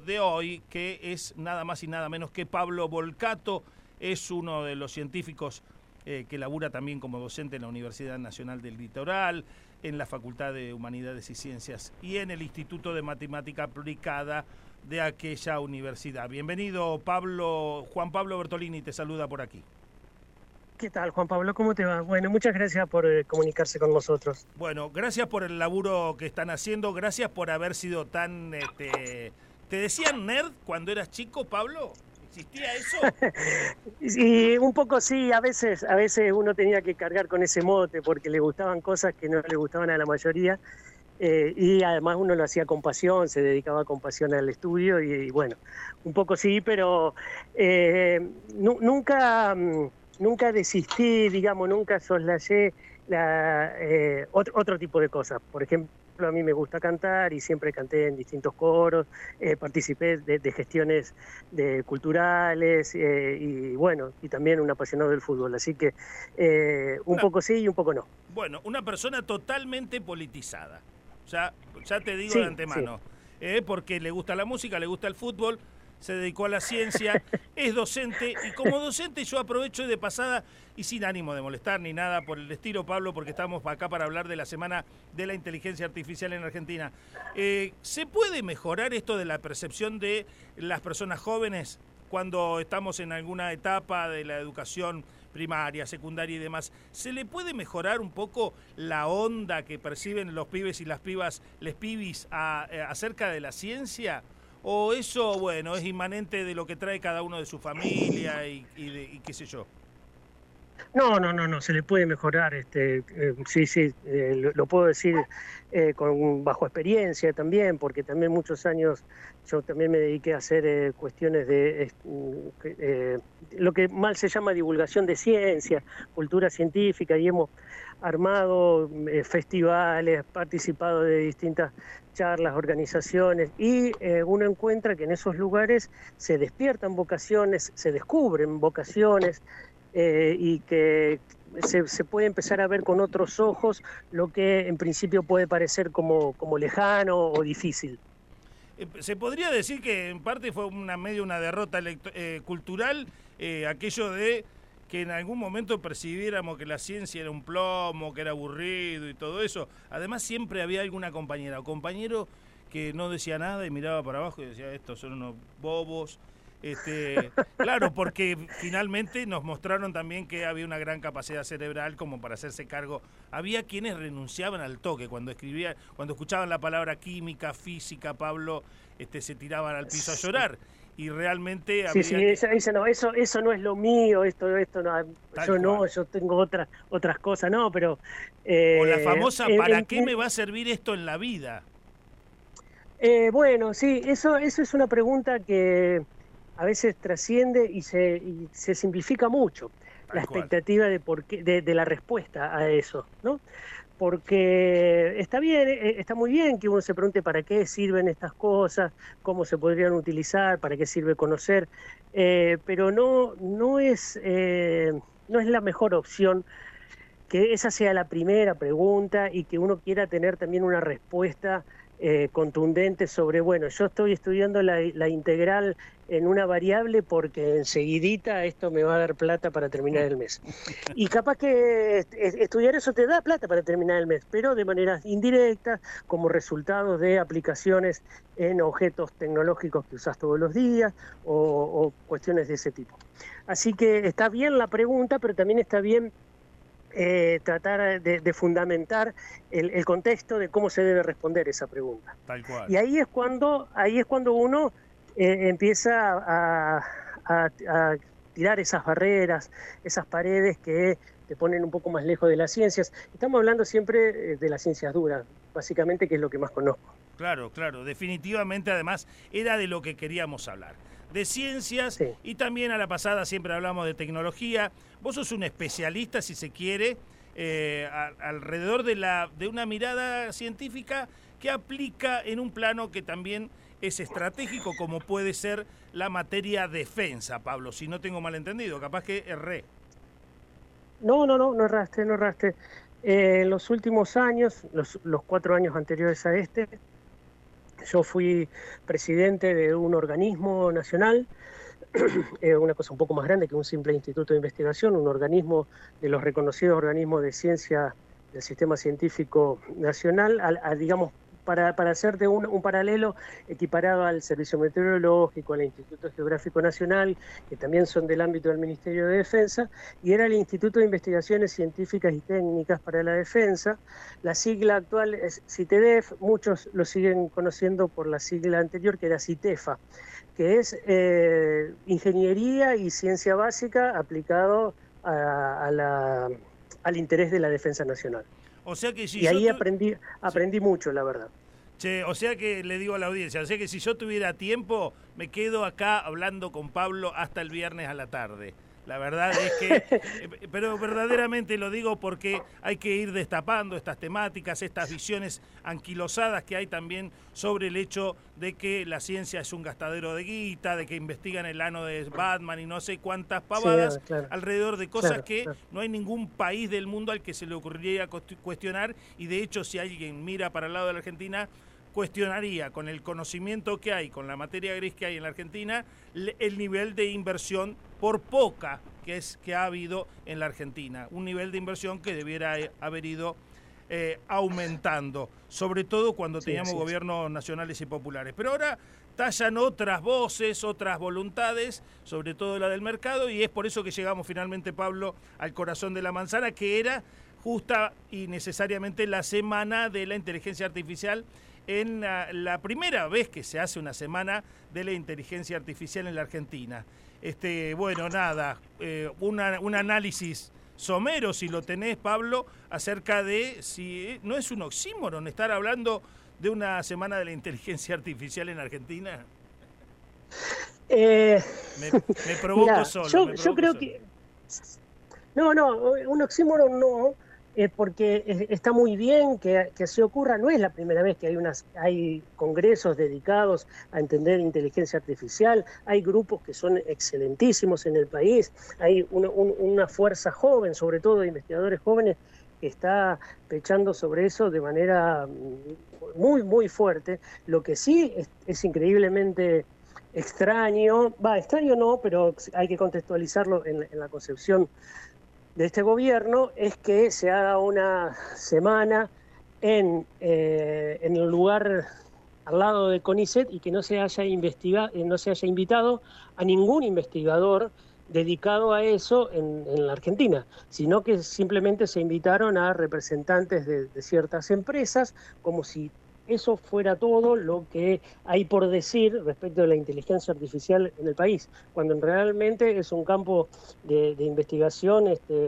de hoy, que es nada más y nada menos que Pablo Volcato. Es uno de los científicos que labura también como docente en la Universidad Nacional del Litoral, en la Facultad de Humanidades y Ciencias y en el Instituto de Matemática Aplicada de aquella universidad. Bienvenido, Pablo. Juan Pablo Bertolini te saluda por aquí. ¿Qué tal, Juan Pablo? ¿Cómo te va? Bueno, muchas gracias por comunicarse con nosotros. Bueno, gracias por el laburo que están haciendo, gracias por haber sido tan... ¿Te decían nerd cuando eras chico, Pablo? ¿Existía eso? Y un poco sí, a veces uno tenía que cargar con ese mote porque le gustaban cosas que no le gustaban a la mayoría, y además uno lo hacía con pasión, se dedicaba con pasión al estudio y bueno, un poco sí, pero nunca desistí, digamos, nunca soslayé otro tipo de cosas. Por ejemplo, a mí me gusta cantar y siempre canté en distintos coros, participé de gestiones culturales, y bueno, y también un apasionado del fútbol, así que un poco sí y un poco no. Bueno, una persona totalmente politizada, ya te digo Sí, de antemano, sí. Porque le gusta la música, le gusta el fútbol, se dedicó a la ciencia, es docente, y como docente yo aprovecho de pasada, y sin ánimo de molestar ni nada por el estilo, Pablo, porque estamos acá para hablar de la Semana de la Inteligencia Artificial en Argentina. ¿Se puede mejorar esto de la percepción de las personas jóvenes cuando estamos en alguna etapa de la educación primaria, secundaria y demás? ¿Se le puede mejorar un poco la onda que perciben los pibes y las pibas, les pibis, acerca de la ciencia? ¿O eso, bueno, es inmanente de lo que trae cada uno de su familia y qué sé yo? No, se le puede mejorar, sí, lo puedo decir bajo experiencia también, porque también muchos años yo también me dediqué a hacer cuestiones de lo que mal se llama divulgación de ciencia, cultura científica, y hemos armado festivales, participado de distintas charlas, organizaciones, y uno encuentra que en esos lugares se despiertan vocaciones, se descubren vocaciones, y que se puede empezar a ver con otros ojos lo que en principio puede parecer como lejano o difícil. Se podría decir que en parte fue una derrota cultural, aquello de que en algún momento percibiéramos que la ciencia era un plomo, que era aburrido y todo eso. Además siempre había alguna compañera o compañero que no decía nada y miraba para abajo y decía, estos son unos bobos. Claro, porque finalmente nos mostraron también que había una gran capacidad cerebral como para hacerse cargo. Había quienes renunciaban al toque cuando escuchaban la palabra química, física, Pablo, se tiraban al piso a llorar. Y realmente había... Sí, dice, no, eso no es lo mío, esto no, yo tengo otras cosas, no, pero... o la famosa, ¿para qué me va a servir esto en la vida? Bueno, sí, eso es una pregunta que a veces trasciende y se simplifica mucho la expectativa de la respuesta a eso, ¿no? Porque está bien, está muy bien que uno se pregunte para qué sirven estas cosas, cómo se podrían utilizar, para qué sirve conocer, pero no es la mejor opción que esa sea la primera pregunta y que uno quiera tener también una respuesta contundente sobre, bueno, yo estoy estudiando la integral en una variable porque enseguidita esto me va a dar plata para terminar el mes. Y capaz que estudiar eso te da plata para terminar el mes, pero de maneras indirectas, como resultado de aplicaciones en objetos tecnológicos que usas todos los días o cuestiones de ese tipo. Así que está bien la pregunta, pero también está bien tratar de fundamentar el contexto de cómo se debe responder esa pregunta. Tal cual. Y ahí es cuando uno empieza a tirar esas barreras, esas paredes que te ponen un poco más lejos de las ciencias. Estamos hablando siempre de las ciencias duras, básicamente, que es lo que más conozco. Claro, definitivamente, además, era de lo que queríamos hablar. De ciencias, sí. Y también a la pasada siempre hablamos de tecnología. Vos sos un especialista, si se quiere, alrededor de una mirada científica que aplica en un plano que también es estratégico, como puede ser la materia defensa, Pablo, si no tengo mal entendido, capaz que erré. No erraste. En los últimos años, los 4 años anteriores a Yo fui presidente de un organismo nacional, una cosa un poco más grande que un simple instituto de investigación, un organismo de los reconocidos organismos de ciencia del sistema científico nacional, digamos, para hacerte un paralelo equiparado al Servicio Meteorológico, al Instituto Geográfico Nacional, que también son del ámbito del Ministerio de Defensa, y era el Instituto de Investigaciones Científicas y Técnicas para la Defensa. La sigla actual es CITEDEF, muchos lo siguen conociendo por la sigla anterior, que era CITEFA, que es ingeniería y ciencia básica aplicado al interés de la defensa nacional. O sea que si y ahí aprendí mucho, la verdad. Che, o sea que le digo a la audiencia, o sea que si yo tuviera tiempo, me quedo acá hablando con Pablo hasta el viernes a la tarde. La verdad es que, pero verdaderamente lo digo porque hay que ir destapando estas temáticas, estas visiones anquilosadas que hay también sobre el hecho de que la ciencia es un gastadero de guita, de que investigan el ano de Batman y no sé cuántas pavadas, sí, claro, alrededor de cosas claro. No hay ningún país del mundo al que se le ocurriría cuestionar, y de hecho si alguien mira para el lado de la Argentina, cuestionaría con el conocimiento que hay, con la materia gris que hay en la Argentina, el nivel de inversión por poca que ha habido en la Argentina. Un nivel de inversión que debiera haber ido aumentando, sobre todo cuando teníamos gobiernos nacionales y populares. Pero ahora tallan otras voces, otras voluntades, sobre todo la del mercado, y es por eso que llegamos finalmente, Pablo, al corazón de la manzana, que era justa y necesariamente la semana de la inteligencia artificial, en la primera vez que se hace una semana de la inteligencia artificial en la Argentina. Bueno, nada, un análisis somero, si lo tenés, Pablo, acerca de si no es un oxímoron estar hablando de una semana de la inteligencia artificial en Argentina. Me provoco mirá, solo. Yo creo que... No, un oxímoron no, porque está muy bien que así ocurra. No es la primera vez que hay congresos dedicados a entender inteligencia artificial, hay grupos que son excelentísimos en el país, hay una fuerza joven, sobre todo de investigadores jóvenes, que está pechando sobre eso de manera muy, muy fuerte. Lo que sí es increíblemente extraño no, pero hay que contextualizarlo en la concepción de este gobierno, es que se haga una semana en el lugar al lado de CONICET y que no se haya invitado a ningún investigador dedicado a eso en la Argentina, sino que simplemente se invitaron a representantes de ciertas empresas, como si eso fuera todo lo que hay por decir respecto de la inteligencia artificial en el país, cuando realmente es un campo de investigación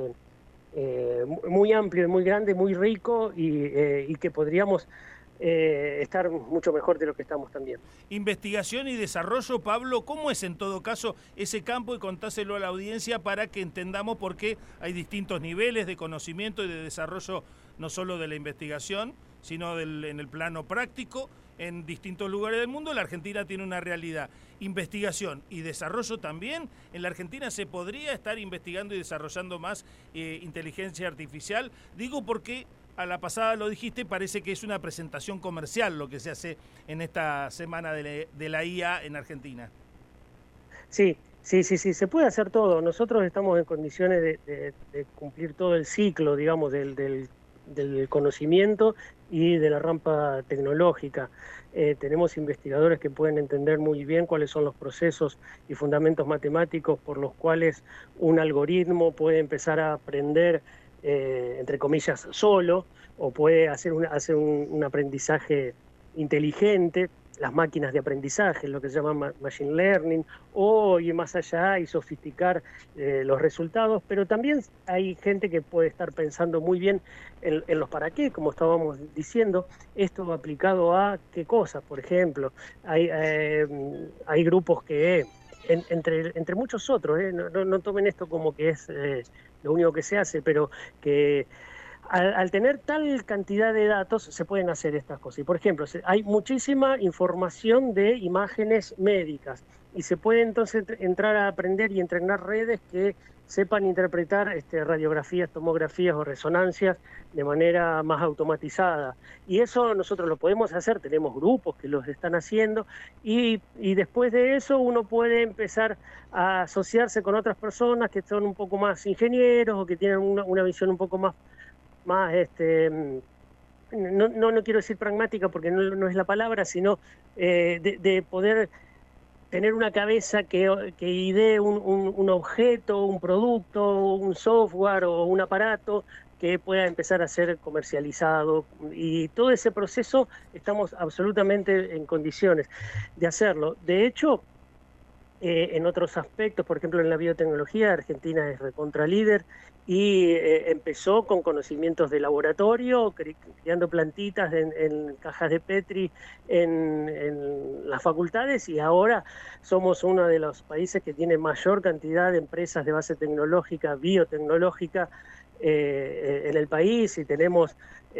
muy amplio y muy grande, muy rico, y que podríamos estar mucho mejor de lo que estamos también. Investigación y desarrollo, Pablo, ¿cómo es en todo caso ese campo? Y contáselo a la audiencia para que entendamos por qué hay distintos niveles de conocimiento y de desarrollo, no solo de la investigación, sino en el plano práctico, en distintos lugares del mundo. La Argentina tiene una realidad. Investigación y desarrollo también. En la Argentina se podría estar investigando y desarrollando más inteligencia artificial. Digo porque a la pasada lo dijiste, parece que es una presentación comercial lo que se hace en esta semana de la IA en Argentina. Sí, se puede hacer todo. Nosotros estamos en condiciones de cumplir todo el ciclo, digamos, del conocimiento y de la rampa tecnológica. Tenemos investigadores que pueden entender muy bien cuáles son los procesos y fundamentos matemáticos por los cuales un algoritmo puede empezar a aprender, entre comillas, solo, o puede hacer un aprendizaje inteligente, las máquinas de aprendizaje, lo que se llama machine learning, o ir más allá y sofisticar los resultados, pero también hay gente que puede estar pensando muy bien en los para qué, como estábamos diciendo, esto aplicado a qué cosas. Por ejemplo, hay grupos que, entre muchos otros, no tomen esto como que es lo único que se hace, pero que al tener tal cantidad de datos se pueden hacer estas cosas. Y por ejemplo, hay muchísima información de imágenes médicas y se puede entonces entrar a aprender y entrenar redes que sepan interpretar radiografías, tomografías o resonancias de manera más automatizada. Y eso nosotros lo podemos hacer, tenemos grupos que los están haciendo y después de eso uno puede empezar a asociarse con otras personas que son un poco más ingenieros o que tienen una visión un poco más no quiero decir pragmática porque no es la palabra, sino de poder tener una cabeza que idee un objeto, un producto, un software o un aparato que pueda empezar a ser comercializado. Y todo ese proceso estamos absolutamente en condiciones de hacerlo. De hecho, en otros aspectos, por ejemplo en la biotecnología, Argentina es recontra líder y empezó con conocimientos de laboratorio, criando plantitas en cajas de Petri en las facultades, y ahora somos uno de los países que tiene mayor cantidad de empresas de base tecnológica, biotecnológica en el país, y tenemos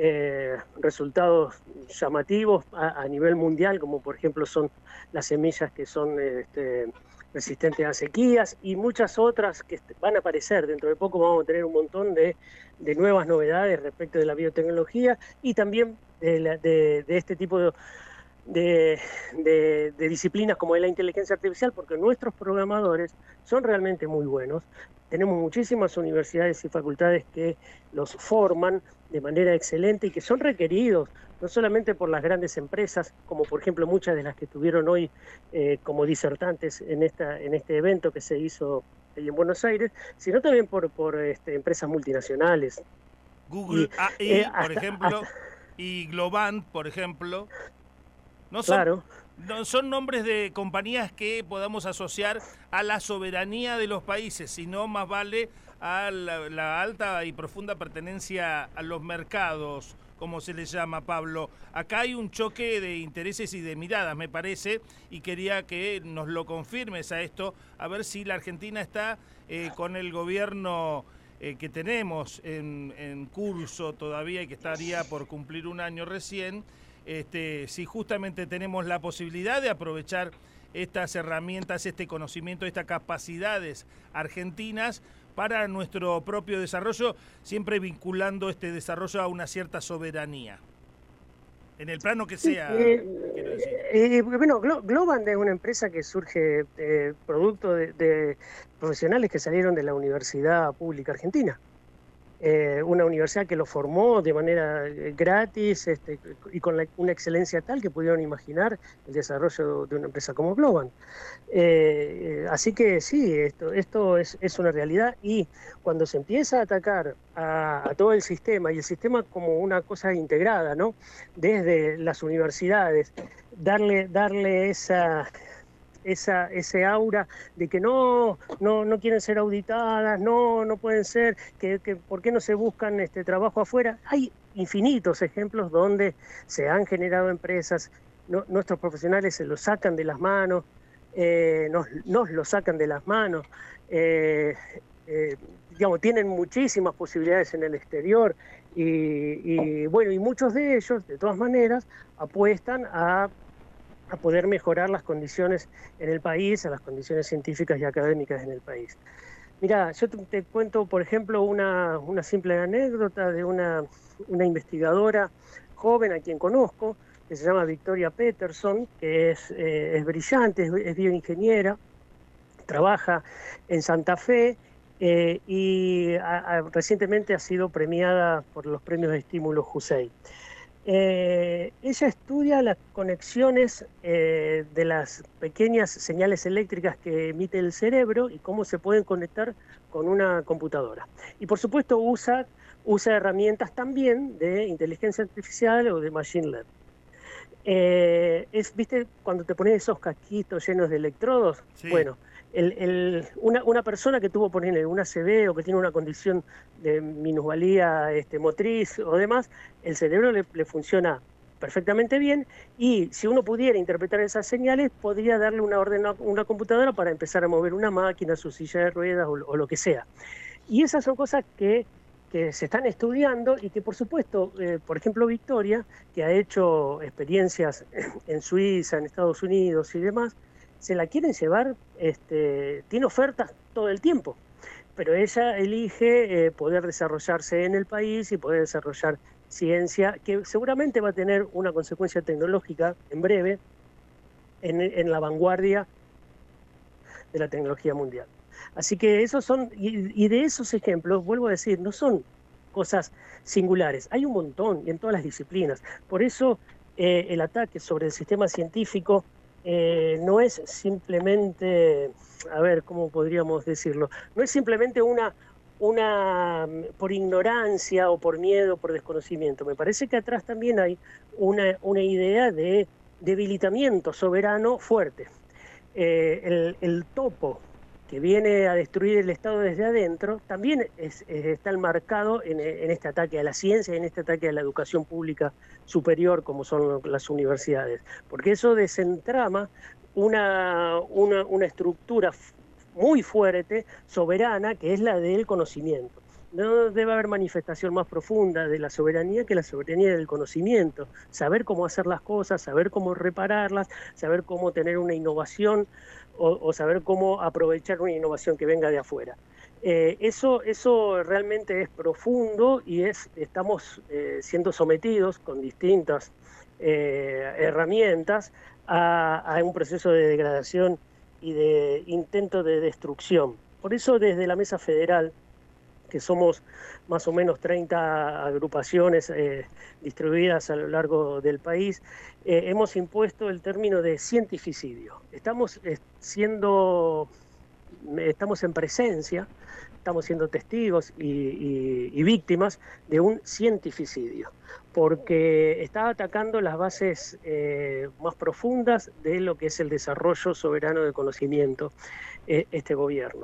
resultados llamativos a nivel mundial, como por ejemplo son las semillas que son resistentes a sequías y muchas otras que van a aparecer. Dentro de poco vamos a tener un montón de nuevas novedades respecto de la biotecnología y también de este tipo de disciplinas como es la inteligencia artificial, porque nuestros programadores son realmente muy buenos. Tenemos muchísimas universidades y facultades que los forman de manera excelente y que son requeridos no solamente por las grandes empresas, como por ejemplo muchas de las que estuvieron hoy como disertantes en este evento que se hizo ahí en Buenos Aires, sino también por empresas multinacionales. Google AI, por ejemplo, y Globant, por ejemplo. No son, claro. No son nombres de compañías que podamos asociar a la soberanía de los países, sino más vale a la alta y profunda pertenencia a los mercados, como se les llama, Pablo. Acá hay un choque de intereses y de miradas, me parece, y quería que nos lo confirmes a esto, a ver si la Argentina está con el gobierno que tenemos en curso todavía y que estaría por cumplir un año recién, si justamente tenemos la posibilidad de aprovechar estas herramientas, este conocimiento, estas capacidades argentinas para nuestro propio desarrollo, siempre vinculando este desarrollo a una cierta soberanía, en el plano que sea, quiero decir. Bueno, Globant es una empresa que surge producto de profesionales que salieron de la Universidad Pública Argentina. Una universidad que lo formó de manera gratis y con una excelencia tal que pudieron imaginar el desarrollo de una empresa como Globant. Así que sí, esto es una realidad, y cuando se empieza a atacar a todo el sistema, y el sistema como una cosa integrada, ¿no? Desde las universidades, darle ese aura de que no quieren ser auditadas, no pueden ser, que ¿por qué no se buscan trabajo afuera? Hay infinitos ejemplos donde se han generado empresas, nuestros profesionales se lo sacan de las manos, nos lo sacan de las manos, digamos, tienen muchísimas posibilidades en el exterior y bueno, y muchos de ellos, de todas maneras, apuestan a poder mejorar las condiciones en el país, a las condiciones científicas y académicas en el país. Mirá, yo te cuento, por ejemplo, una simple anécdota de una investigadora joven a quien conozco, que se llama Victoria Peterson, que es brillante, es bioingeniera, trabaja en Santa Fe y recientemente ha sido premiada por los premios de estímulo Jusey. Ella estudia las conexiones de las pequeñas señales eléctricas que emite el cerebro y cómo se pueden conectar con una computadora. Y por supuesto usa herramientas también de inteligencia artificial o de machine learning. ¿Viste cuando te pones esos casquitos llenos de electrodos? Sí. Bueno, una persona que tuvo, por ejemplo, un ACV o que tiene una condición de minusvalía motriz o demás, el cerebro le funciona perfectamente bien, y si uno pudiera interpretar esas señales, podría darle una orden a una computadora para empezar a mover una máquina, su silla de ruedas o lo que sea. Y esas son cosas que que se están estudiando y que, por supuesto, por ejemplo, Victoria, que ha hecho experiencias en Suiza, en Estados Unidos y demás, se la quieren llevar, tiene ofertas todo el tiempo, pero ella elige poder desarrollarse en el país y poder desarrollar ciencia, que seguramente va a tener una consecuencia tecnológica en breve en la vanguardia de la tecnología mundial. Así que esos son, y de esos ejemplos, vuelvo a decir, no son cosas singulares, hay un montón y en todas las disciplinas. Por eso el ataque sobre el sistema científico no es simplemente, a ver, ¿cómo podríamos decirlo? No es simplemente una por ignorancia o por miedo, por desconocimiento. Me parece que atrás también hay una idea de debilitamiento soberano fuerte. El topo que viene a destruir el Estado desde adentro también está enmarcado en este ataque a la ciencia y en este ataque a la educación pública superior como son las universidades, porque eso desentrama una estructura muy fuerte, soberana, que es la del conocimiento. No debe haber manifestación más profunda de la soberanía que la soberanía del conocimiento. Saber cómo hacer las cosas, saber cómo repararlas, saber cómo tener una innovación o saber cómo aprovechar una innovación que venga de afuera. Eso realmente es profundo y estamos siendo sometidos con distintas herramientas a un proceso de degradación y de intento de destrucción. Por eso desde la Mesa Federal, que somos más o menos 30 agrupaciones distribuidas a lo largo del país, hemos impuesto el término de cientificidio. Estamos en presencia, estamos siendo testigos y víctimas de un cientificidio, porque está atacando las bases más profundas de lo que es el desarrollo soberano del conocimiento, este gobierno.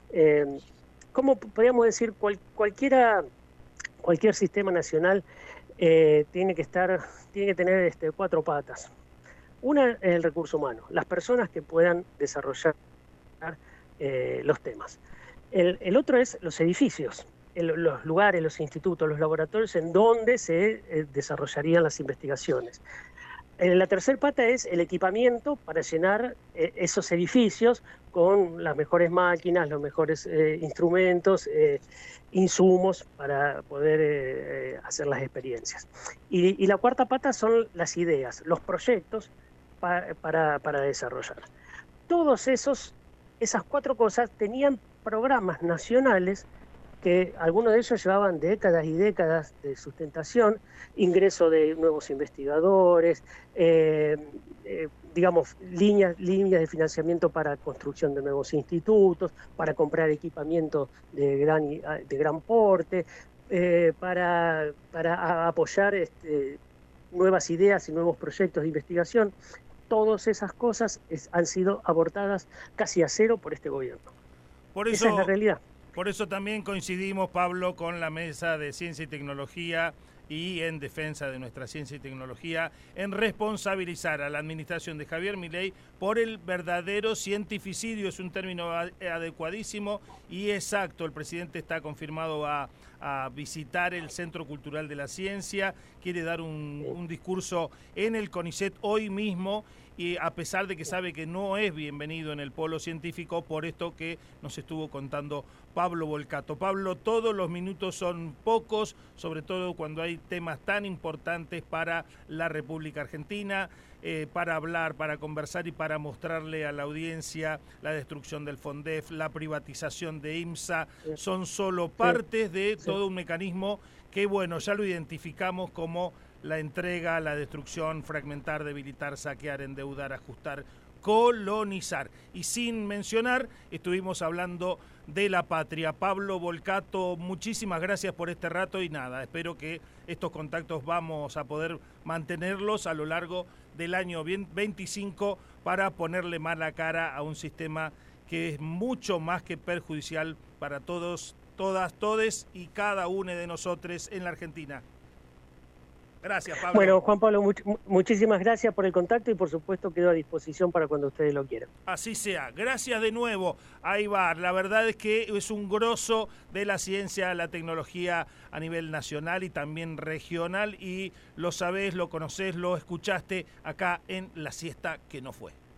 ¿Cómo podríamos decir? Cualquier sistema nacional tiene que tener 4 patas. Una es el recurso humano, las personas que puedan desarrollar los temas. El otro es los edificios, los lugares, los institutos, los laboratorios en donde se desarrollarían las investigaciones. La tercera pata es el equipamiento para llenar esos edificios con las mejores máquinas, los mejores instrumentos, insumos para poder hacer las experiencias. Y la cuarta pata son las ideas, los proyectos para desarrollar. Todos esas 4 cosas tenían programas nacionales que algunos de ellos llevaban décadas y décadas de sustentación, ingreso de nuevos investigadores, digamos, líneas de financiamiento para construcción de nuevos institutos, para comprar equipamiento de gran porte, para apoyar nuevas ideas y nuevos proyectos de investigación. Todas esas cosas han sido abortadas casi a cero por este gobierno. Esa es la realidad. Por eso también coincidimos, Pablo, con la Mesa de Ciencia y Tecnología y en defensa de nuestra ciencia y tecnología, en responsabilizar a la administración de Javier Milei por el verdadero cientificidio. Es un término adecuadísimo y exacto. El presidente está confirmado a visitar el Centro Cultural de la Ciencia, quiere dar un discurso en el CONICET hoy mismo, y a pesar de que sabe que no es bienvenido en el polo científico, por esto que nos estuvo contando Pablo Volcato. Pablo, todos los minutos son pocos, sobre todo cuando hay temas tan importantes para la República Argentina, para hablar, para conversar y para mostrarle a la audiencia la destrucción del FONDEF, la privatización de IMSA, son solo partes de todo un mecanismo que, bueno, ya lo identificamos como la entrega, la destrucción, fragmentar, debilitar, saquear, endeudar, ajustar, colonizar. Y sin mencionar, estuvimos hablando de la patria. Pablo Volcato, muchísimas gracias por este rato y nada, espero que estos contactos vamos a poder mantenerlos a lo largo del año 25 para ponerle mala cara a un sistema que es mucho más que perjudicial para todos, todas, todes y cada uno de nosotros en la Argentina. Gracias, Pablo. Bueno, Juan Pablo, muchísimas gracias por el contacto y por supuesto quedo a disposición para cuando ustedes lo quieran. Así sea. Gracias de nuevo a Ibar. La verdad es que es un grosso de la ciencia, la tecnología a nivel nacional y también regional, y lo sabés, lo conocés, lo escuchaste acá en La Siesta que no fue.